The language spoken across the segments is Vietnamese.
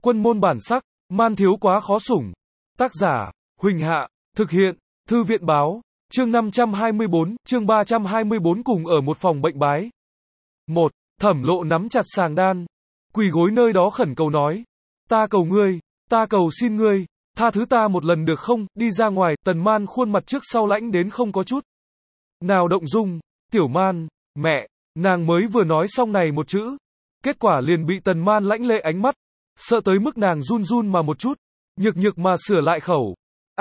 Quân môn bản sắc, man thiếu quá khó sủng. Tác giả, Huỳnh Hạ, thực hiện, Thư viện báo, chương 524, chương 324 cùng ở một phòng bệnh bái. 1. Thẩm Lộ nắm chặt sàng đan, quỳ gối nơi đó khẩn cầu nói. Ta cầu ngươi, ta cầu xin ngươi, tha thứ ta một lần được không, đi ra ngoài, Tần Man khuôn mặt trước sau lãnh đến không có chút nào động dung. Tiểu Man, mẹ, nàng mới vừa nói xong này một chữ, kết quả liền bị Tần Man lãnh lệ ánh mắt, sợ tới mức nàng run run mà một chút, nhược nhược mà sửa lại khẩu.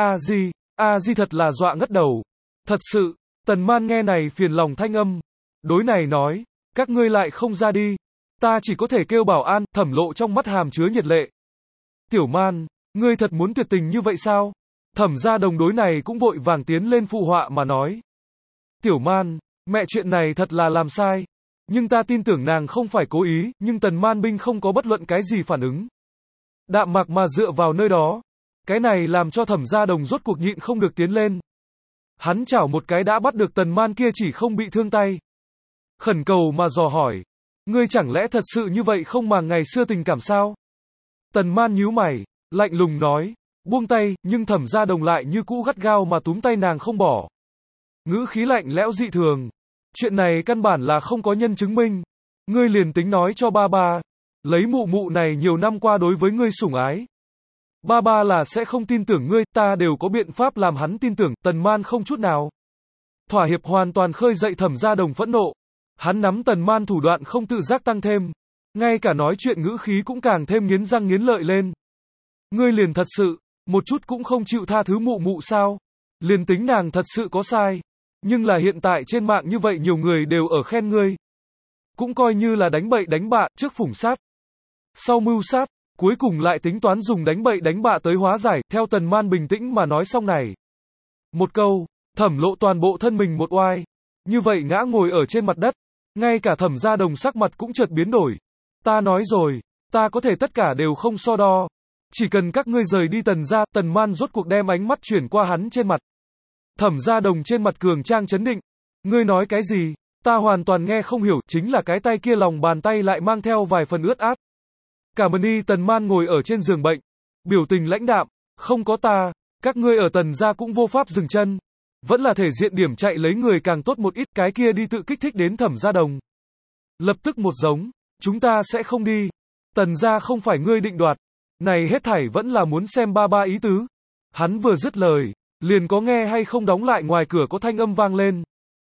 A Di thật là dọa ngất đầu. Thật sự, Tần Man nghe này phiền lòng thanh âm, đối này nói, các ngươi lại không ra đi, ta chỉ có thể kêu bảo an. Thẩm Lộ trong mắt hàm chứa nhiệt lệ. Tiểu Man, ngươi thật muốn tuyệt tình như vậy sao? Thẩm gia đồng đối này cũng vội vàng tiến lên phụ họa mà nói. Tiểu Man, mẹ chuyện này thật là làm sai, nhưng ta tin tưởng nàng không phải cố ý. Nhưng Tần Man Binh không có bất luận cái gì phản ứng, đạm mạc mà dựa vào nơi đó. Cái này làm cho Thẩm gia đồng rốt cuộc nhịn không được tiến lên. Hắn chảo một cái đã bắt được Tần Man kia chỉ không bị thương tay, khẩn cầu mà dò hỏi, ngươi chẳng lẽ thật sự như vậy không màng ngày xưa tình cảm sao? Tần Man nhíu mày, lạnh lùng nói, buông tay. Nhưng Thẩm gia đồng lại như cũ gắt gao mà túm tay nàng không bỏ, ngữ khí lạnh lẽo dị thường. Chuyện này căn bản là không có nhân chứng minh, ngươi liền tính nói cho ba ba, lấy mụ mụ này nhiều năm qua đối với ngươi sủng ái, ba ba là sẽ không tin tưởng ngươi, ta đều có biện pháp làm hắn tin tưởng. Tần Man không chút nào thỏa hiệp, hoàn toàn khơi dậy Thẩm gia đồng phẫn nộ. Hắn nắm Tần Man thủ đoạn không tự giác tăng thêm, ngay cả nói chuyện ngữ khí cũng càng thêm nghiến răng nghiến lợi lên. Ngươi liền thật sự một chút cũng không chịu tha thứ mụ mụ sao? Liền tính nàng thật sự có sai, nhưng là hiện tại trên mạng như vậy nhiều người đều ở khen ngươi, cũng coi như là đánh bậy đánh bạ, trước phủng sát, sau mưu sát, cuối cùng lại tính toán dùng đánh bậy đánh bạ tới hóa giải. Theo Tần Man bình tĩnh mà nói xong này một câu, Thẩm Lộ toàn bộ thân mình một oai, như vậy ngã ngồi ở trên mặt đất. Ngay cả Thẩm gia đồng sắc mặt cũng chợt biến đổi. Ta nói rồi, ta có thể tất cả đều không so đo, chỉ cần các ngươi rời đi Tần gia. Tần Man rốt cuộc đem ánh mắt chuyển qua hắn trên mặt. Thẩm gia đồng trên mặt cường trang chấn định. Ngươi nói cái gì? Ta hoàn toàn nghe không hiểu. Chính là cái tay kia lòng bàn tay lại mang theo vài phần ướt át. Cảm ơn đi. Tần Man ngồi ở trên giường bệnh, biểu tình lãnh đạm. Không có ta, các ngươi ở Tần gia cũng vô pháp dừng chân. Vẫn là thể diện điểm, chạy lấy người càng tốt một ít. Cái kia đi tự kích thích đến Thẩm gia đồng lập tức một giống, chúng ta sẽ không đi. Tần gia không phải ngươi định đoạt, này hết thảy vẫn là muốn xem ba ba ý tứ. Hắn vừa dứt lời, liền có nghe hay không đóng lại ngoài cửa có thanh âm vang lên.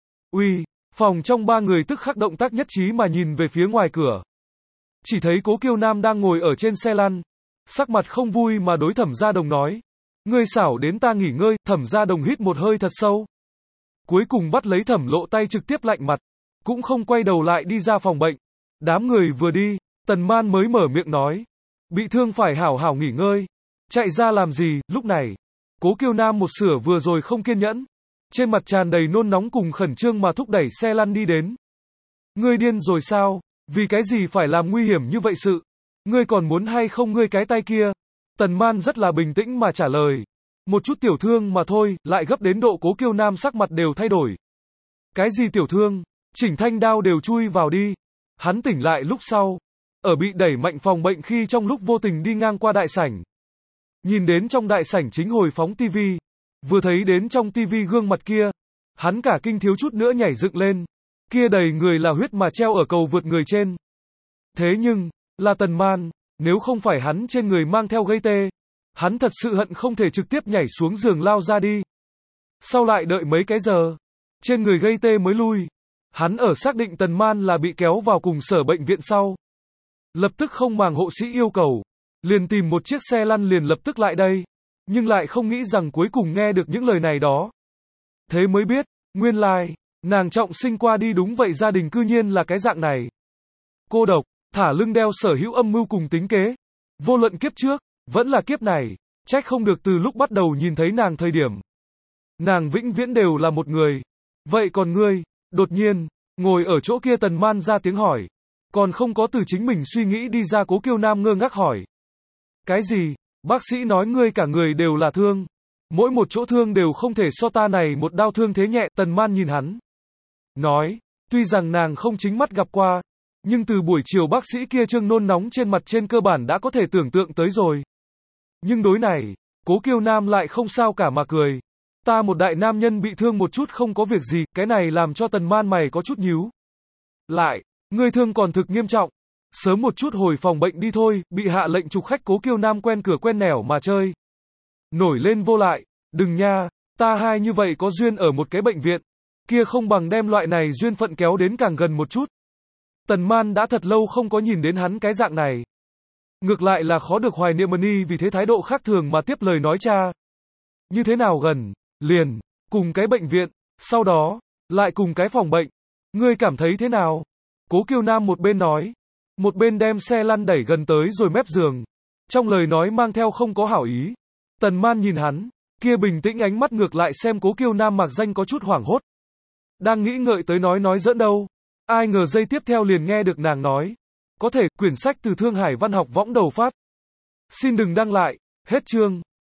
Uy, phòng trong ba người tức khắc động tác nhất trí mà nhìn về phía ngoài cửa. Chỉ thấy Cố Kiêu Nam đang ngồi ở trên xe lăn, sắc mặt không vui mà đối Thẩm gia đồng nói. Ngươi xảo đến ta nghỉ ngơi. Thẩm gia đồng hít một hơi thật sâu, cuối cùng bắt lấy Thẩm Lộ tay trực tiếp lạnh mặt, cũng không quay đầu lại đi ra phòng bệnh. Đám người vừa đi, Tần Man mới mở miệng nói, bị thương phải hảo hảo nghỉ ngơi, chạy ra làm gì. Lúc này, Cố Kiêu Nam một sửa vừa rồi không kiên nhẫn, trên mặt tràn đầy nôn nóng cùng khẩn trương mà thúc đẩy xe lăn đi đến. Ngươi điên rồi sao? Vì cái gì phải làm nguy hiểm như vậy sự? Ngươi còn muốn hay không ngươi cái tay kia? Tần Man rất là bình tĩnh mà trả lời. Một chút tiểu thương mà thôi, lại gấp đến độ Cố Kiêu Nam sắc mặt đều thay đổi. Cái gì tiểu thương? Chỉnh thanh đao đều chui vào đi. Hắn tỉnh lại lúc sau, ở bị đẩy mạnh phòng bệnh khi trong lúc vô tình đi ngang qua đại sảnh. Nhìn đến trong đại sảnh chính hồi phóng tivi, vừa thấy đến trong tivi gương mặt kia, hắn cả kinh thiếu chút nữa nhảy dựng lên. Kia đầy người là huyết mà treo ở cầu vượt người trên. Thế nhưng, là Tần Man, nếu không phải hắn trên người mang theo gây tê, hắn thật sự hận không thể trực tiếp nhảy xuống giường lao ra đi. Sau lại đợi mấy cái giờ, trên người gây tê mới lui. Hắn ở xác định Tần Man là bị kéo vào cùng sở bệnh viện sau, lập tức không màng hộ sĩ yêu cầu, liền tìm một chiếc xe lăn liền lập tức lại đây. Nhưng lại không nghĩ rằng cuối cùng nghe được những lời này đó. Thế mới biết, nguyên lai, nàng trọng sinh qua đi đúng vậy gia đình cư nhiên là cái dạng này. Cô độc, thả lưng đeo sở hữu âm mưu cùng tính kế. Vô luận kiếp trước, vẫn là kiếp này, trách không được từ lúc bắt đầu nhìn thấy nàng thời điểm, nàng vĩnh viễn đều là một người. Vậy còn ngươi? Đột nhiên, ngồi ở chỗ kia Tần Man ra tiếng hỏi. Còn không có từ chính mình suy nghĩ đi ra. Cố Kiêu Nam ngơ ngác hỏi. Cái gì? Bác sĩ nói ngươi cả người đều là thương. Mỗi một chỗ thương đều không thể so ta này một đao thương thế nhẹ. Tần Man nhìn hắn, nói, tuy rằng nàng không chính mắt gặp qua, Nhưng từ buổi chiều bác sĩ kia trương nôn nóng trên mặt trên cơ bản đã có thể tưởng tượng tới rồi. Nhưng đối này, Cố Kiêu Nam lại không sao cả mà cười. Ta một đại nam nhân bị thương một chút không có việc gì, cái này làm cho Tần Man mày có chút nhíu lại, ngươi thương còn thực nghiêm trọng. Sớm một chút hồi phòng bệnh đi thôi, bị hạ lệnh trục khách Cố Kiêu Nam quen cửa quen nẻo mà chơi. Nổi lên vô lại, đừng nha, ta hai như vậy có duyên ở một cái bệnh viện. Kia không bằng đem loại này duyên phận kéo đến càng gần một chút. Tần Man đã thật lâu không có nhìn đến hắn cái dạng này. Ngược lại là khó được hoài niệm Mani vì thế thái độ khác thường mà tiếp lời nói cha. Như thế nào gần, liền, cùng cái bệnh viện, sau đó, lại cùng cái phòng bệnh. Ngươi cảm thấy thế nào? Cố Kiêu Nam một bên nói, một bên đem xe lăn đẩy gần tới rồi mép giường. Trong lời nói mang theo không có hảo ý. Tần Man nhìn hắn, kia bình tĩnh ánh mắt ngược lại xem Cố Kiêu Nam mạc danh có chút hoảng hốt. Đang nghĩ ngợi tới nói giỡn đâu. Ai ngờ giây tiếp theo liền nghe được nàng nói. Có thể, quyển sách từ Thương Hải Văn học võng đầu phát. Xin đừng đăng lại, hết chương.